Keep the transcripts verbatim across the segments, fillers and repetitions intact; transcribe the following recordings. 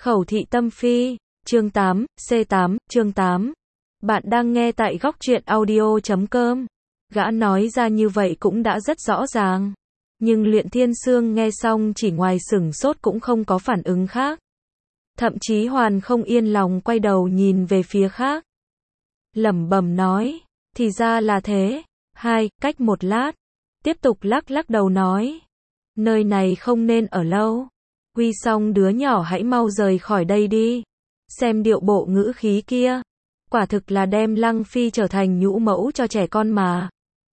Khẩu thị tâm phi, chương tám, C tám, chương tám. Bạn đang nghe tại góc truyện audio chấm com. Gã nói ra như vậy cũng đã rất rõ ràng. Nhưng Luyện Thiên Sương nghe xong chỉ ngoài sửng sốt cũng không có phản ứng khác. Thậm chí hoàn không yên lòng quay đầu nhìn về phía khác. Lẩm bẩm nói, thì ra là thế. Hai, cách một lát. Tiếp tục lắc lắc đầu nói. Nơi này không nên ở lâu. Huy xong đứa nhỏ hãy mau rời khỏi đây đi. Xem điệu bộ ngữ khí kia. Quả thực là đem Lăng Phi trở thành nhũ mẫu cho trẻ con mà.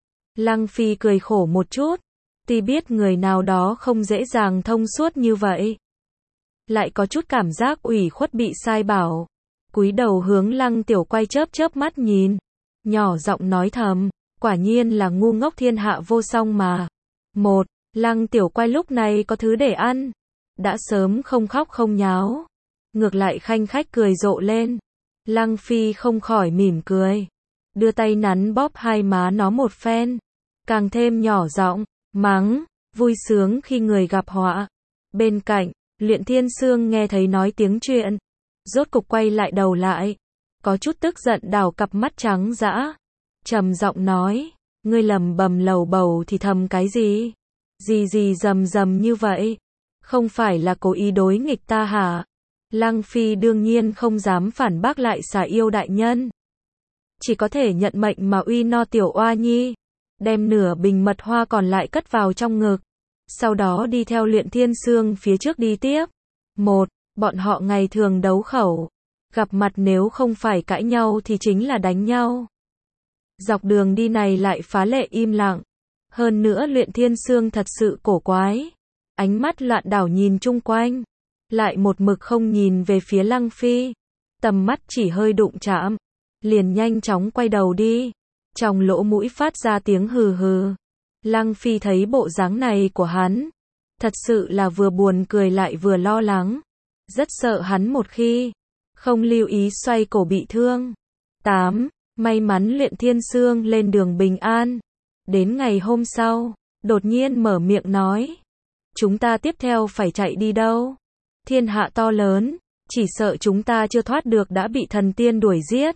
Lăng Phi cười khổ một chút. Tuy biết người nào đó không dễ dàng thông suốt như vậy. Lại có chút cảm giác ủy khuất bị sai bảo. Cúi đầu hướng Lăng Tiểu Quay chớp chớp mắt nhìn. Nhỏ giọng nói thầm. Quả nhiên là ngu ngốc thiên hạ vô song mà. Một, Lăng Tiểu Quay lúc này có thứ để ăn. Đã sớm không khóc không nháo. Ngược lại khanh khách cười rộ lên. Lăng Phi không khỏi mỉm cười. Đưa tay nắn bóp hai má nó một phen. Càng thêm nhỏ giọng, mắng, vui sướng khi người gặp họa. Bên cạnh, Luyện Thiên Sương nghe thấy nói tiếng chuyện. Rốt cục quay lại đầu lại. Có chút tức giận đảo cặp mắt trắng dã. Trầm giọng nói, ngươi lầm bầm lầu bầu thì thầm cái gì? Gì gì rầm rầm như vậy? Không phải là cố ý đối nghịch ta hả? Lăng Phi đương nhiên không dám phản bác lại xà yêu đại nhân. Chỉ có thể nhận mệnh mà uy no tiểu oa nhi. Đem nửa bình mật hoa còn lại cất vào trong ngực. Sau đó đi theo Luyện Thiên Sương phía trước đi tiếp. Một, bọn họ ngày thường đấu khẩu. Gặp mặt nếu không phải cãi nhau thì chính là đánh nhau. Dọc đường đi này lại phá lệ im lặng. Hơn nữa Luyện Thiên Sương thật sự cổ quái. Ánh mắt loạn đảo nhìn chung quanh. Lại một mực không nhìn về phía Lăng Phi. Tầm mắt chỉ hơi đụng chạm. Liền nhanh chóng quay đầu đi. Trong lỗ mũi phát ra tiếng hừ hừ. Lăng Phi thấy bộ dáng này của hắn. Thật sự là vừa buồn cười lại vừa lo lắng. Rất sợ hắn một khi không lưu ý xoay cổ bị thương. Tám. May mắn Luyện Thiên Sương lên đường bình an. Đến ngày hôm sau, đột nhiên mở miệng nói. Chúng ta tiếp theo phải chạy đi đâu? Thiên hạ to lớn, chỉ sợ chúng ta chưa thoát được đã bị thần tiên đuổi giết.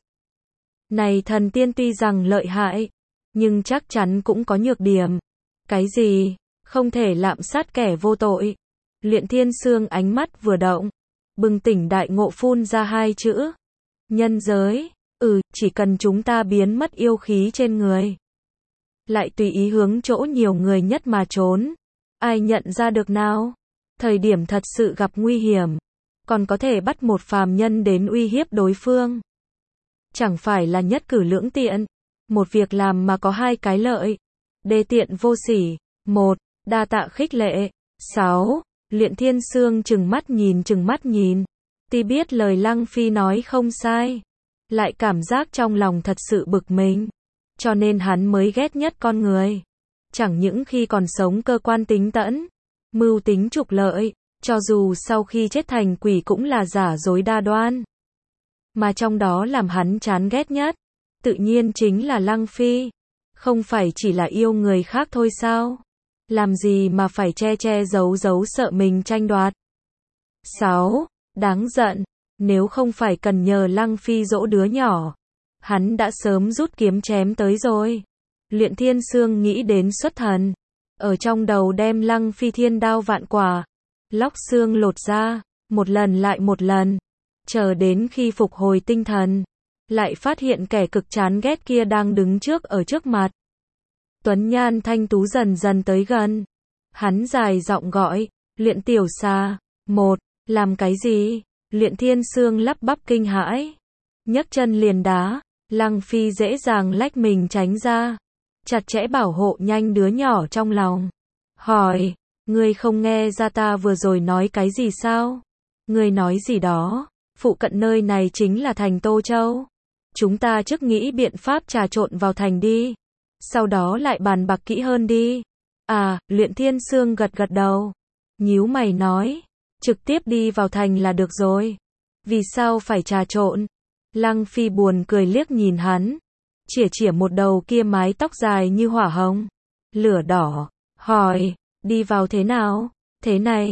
Này thần tiên tuy rằng lợi hại, nhưng chắc chắn cũng có nhược điểm. Cái gì? Không thể lạm sát kẻ vô tội. Luyện Thiên Sương ánh mắt vừa động, bừng tỉnh đại ngộ phun ra hai chữ. Nhân giới. Ừ, chỉ cần chúng ta biến mất yêu khí trên người. Lại tùy ý hướng chỗ nhiều người nhất mà trốn. Ai nhận ra được nào? Thời điểm thật sự gặp nguy hiểm. Còn có thể bắt một phàm nhân đến uy hiếp đối phương. Chẳng phải là nhất cử lưỡng tiện. Một việc làm mà có hai cái lợi. Đê tiện vô sỉ. Một, đa tạ khích lệ. Sáu, Luyện Thiên Sương chừng mắt nhìn chừng mắt nhìn. Tuy biết lời Lăng Phi nói không sai. Lại cảm giác trong lòng thật sự bực mình. Cho nên hắn mới ghét nhất con người. Chẳng những khi còn sống cơ quan tính tẫn, mưu tính trục lợi, cho dù sau khi chết thành quỷ cũng là giả dối đa đoan. Mà trong đó làm hắn chán ghét nhất, tự nhiên chính là Lăng Phi. Không phải chỉ là yêu người khác thôi sao? Làm gì mà phải che che giấu giấu sợ mình tranh đoạt? Sáu. Đáng giận. Nếu không phải cần nhờ Lăng Phi dỗ đứa nhỏ, hắn đã sớm rút kiếm chém tới rồi. Luyện Thiên Sương nghĩ đến xuất thần. Ở trong đầu đem Lăng Phi thiên đao vạn quả. Lóc xương lột ra. Một lần lại một lần. Chờ đến khi phục hồi tinh thần. Lại phát hiện kẻ cực chán ghét kia đang đứng trước ở trước mặt. Tuấn nhan thanh tú dần dần tới gần. Hắn dài giọng gọi. Luyện tiểu xà. Một. Làm cái gì? Luyện Thiên Sương lắp bắp kinh hãi. Nhấc chân liền đá. Lăng Phi dễ dàng lách mình tránh ra. Chặt chẽ bảo hộ nhanh đứa nhỏ trong lòng. Hỏi, ngươi không nghe ra ta vừa rồi nói cái gì sao? Ngươi nói gì đó? Phụ cận nơi này chính là thành Tô Châu. Chúng ta trước nghĩ biện pháp trà trộn vào thành đi. Sau đó lại bàn bạc kỹ hơn đi. À, Luyện Thiên Sương gật gật đầu. Nhíu mày nói. Trực tiếp đi vào thành là được rồi. Vì sao phải trà trộn? Lăng Phi buồn cười liếc nhìn hắn. Chỉa chỉa một đầu kia mái tóc dài như hỏa hồng. Lửa đỏ. Hỏi. Đi vào thế nào? Thế này.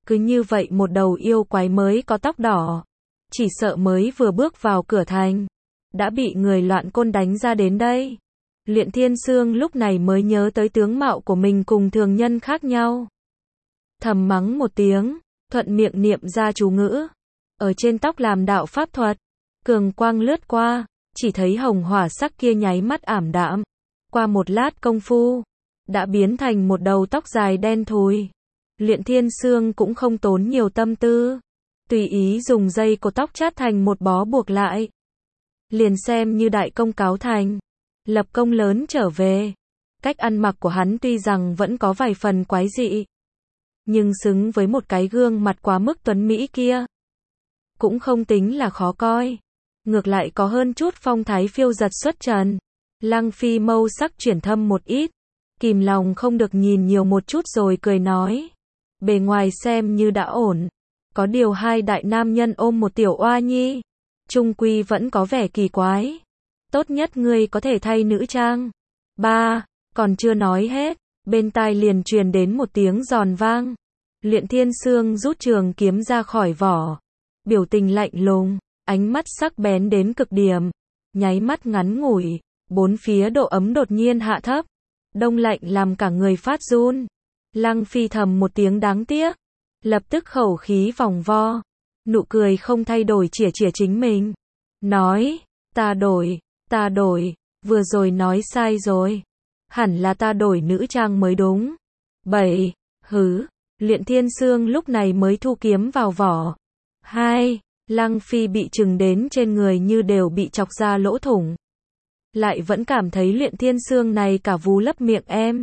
Cứ như vậy một đầu yêu quái mới có tóc đỏ. Chỉ sợ mới vừa bước vào cửa thành. Đã bị người loạn côn đánh ra đến đây. Luyện Thiên Sương lúc này mới nhớ tới tướng mạo của mình cùng thường nhân khác nhau. Thầm mắng một tiếng, thuận miệng niệm ra chú ngữ. Ở trên tóc làm đạo pháp thuật. Cường quang lướt qua, chỉ thấy hồng hỏa sắc kia nháy mắt ảm đạm. Qua một lát công phu, đã biến thành một đầu tóc dài đen thùi. Luyện Thiên Sương cũng không tốn nhiều tâm tư. Tùy ý dùng dây cột tóc chát thành một bó buộc lại. Liền xem như đại công cáo thành. Lập công lớn trở về. Cách ăn mặc của hắn tuy rằng vẫn có vài phần quái dị. Nhưng xứng với một cái gương mặt quá mức tuấn mỹ kia. Cũng không tính là khó coi. Ngược lại có hơn chút phong thái phiêu giật xuất trần. Lăng Phi mâu sắc chuyển thâm một ít. Kìm lòng không được nhìn nhiều một chút rồi cười nói. Bề ngoài xem như đã ổn. Có điều hai đại nam nhân ôm một tiểu oa nhi. Trung quy vẫn có vẻ kỳ quái. Tốt nhất ngươi có thể thay nữ trang. Ba, còn chưa nói hết. Bên tai liền truyền đến một tiếng giòn vang. Luyện Thiên Sương rút trường kiếm ra khỏi vỏ. Biểu tình lạnh lùng, ánh mắt sắc bén đến cực điểm. Nháy mắt ngắn ngủi, bốn phía độ ấm đột nhiên hạ thấp. Đông lạnh làm cả người phát run. Lăng Phi thầm một tiếng đáng tiếc. Lập tức khẩu khí vòng vo. Nụ cười không thay đổi chỉa chỉa chính mình. Nói, ta đổi, ta đổi, vừa rồi nói sai rồi. Hẳn là ta đổi nữ trang mới đúng. Bảy, hứ, Luyện Thiên Sương lúc này mới thu kiếm vào vỏ. Hai, Lăng Phi bị trừng đến trên người như đều bị chọc ra lỗ thủng. Lại vẫn cảm thấy Luyện Thiên Sương này cả vú lấp miệng em.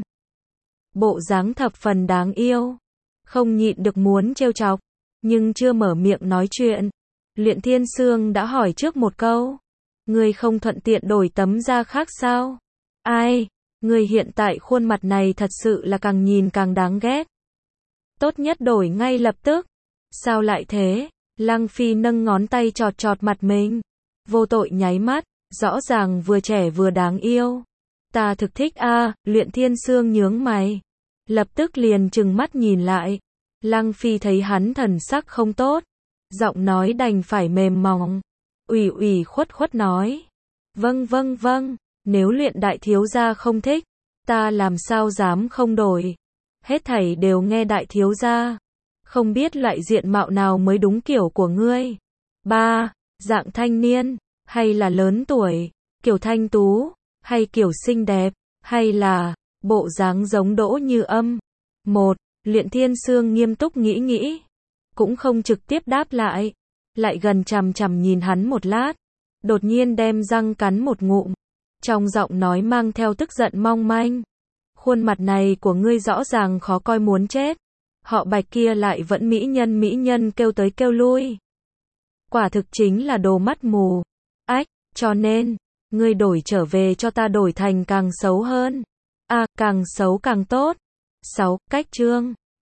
Bộ dáng thập phần đáng yêu. Không nhịn được muốn trêu chọc. Nhưng chưa mở miệng nói chuyện. Luyện Thiên Sương đã hỏi trước một câu. Ngươi không thuận tiện đổi tấm da khác sao? Ai? Ngươi hiện tại khuôn mặt này thật sự là càng nhìn càng đáng ghét. Tốt nhất đổi ngay lập tức. Sao lại thế? Lăng Phi nâng ngón tay chọt chọt mặt mình. Vô tội nháy mắt. Rõ ràng vừa trẻ vừa đáng yêu. Ta thực thích a. À, Luyện Thiên Sương nhướng mày. Lập tức liền trừng mắt nhìn lại. Lăng Phi thấy hắn thần sắc không tốt. Giọng nói đành phải mềm mỏng. Ủy ủy khuất khuất nói. Vâng vâng vâng. Nếu Luyện đại thiếu gia không thích. Ta làm sao dám không đổi. Hết thảy đều nghe đại thiếu gia. Không biết loại diện mạo nào mới đúng kiểu của ngươi. Ba. Dạng thanh niên. Hay là lớn tuổi. Kiểu thanh tú. Hay kiểu xinh đẹp. Hay là bộ dáng giống Đỗ Như Âm. Một. Luyện Thiên Sương nghiêm túc nghĩ nghĩ. Cũng không trực tiếp đáp lại. Lại gần chằm chằm nhìn hắn một lát. Đột nhiên đem răng cắn một ngụm. Trong giọng nói mang theo tức giận mong manh. Khuôn mặt này của ngươi rõ ràng khó coi muốn chết. Họ Bạch kia lại vẫn mỹ nhân mỹ nhân kêu tới kêu lui. Quả thực chính là đồ mắt mù. Ách, cho nên, ngươi đổi trở về cho ta đổi thành càng xấu hơn. À, càng xấu càng tốt. Sáu. Cách chương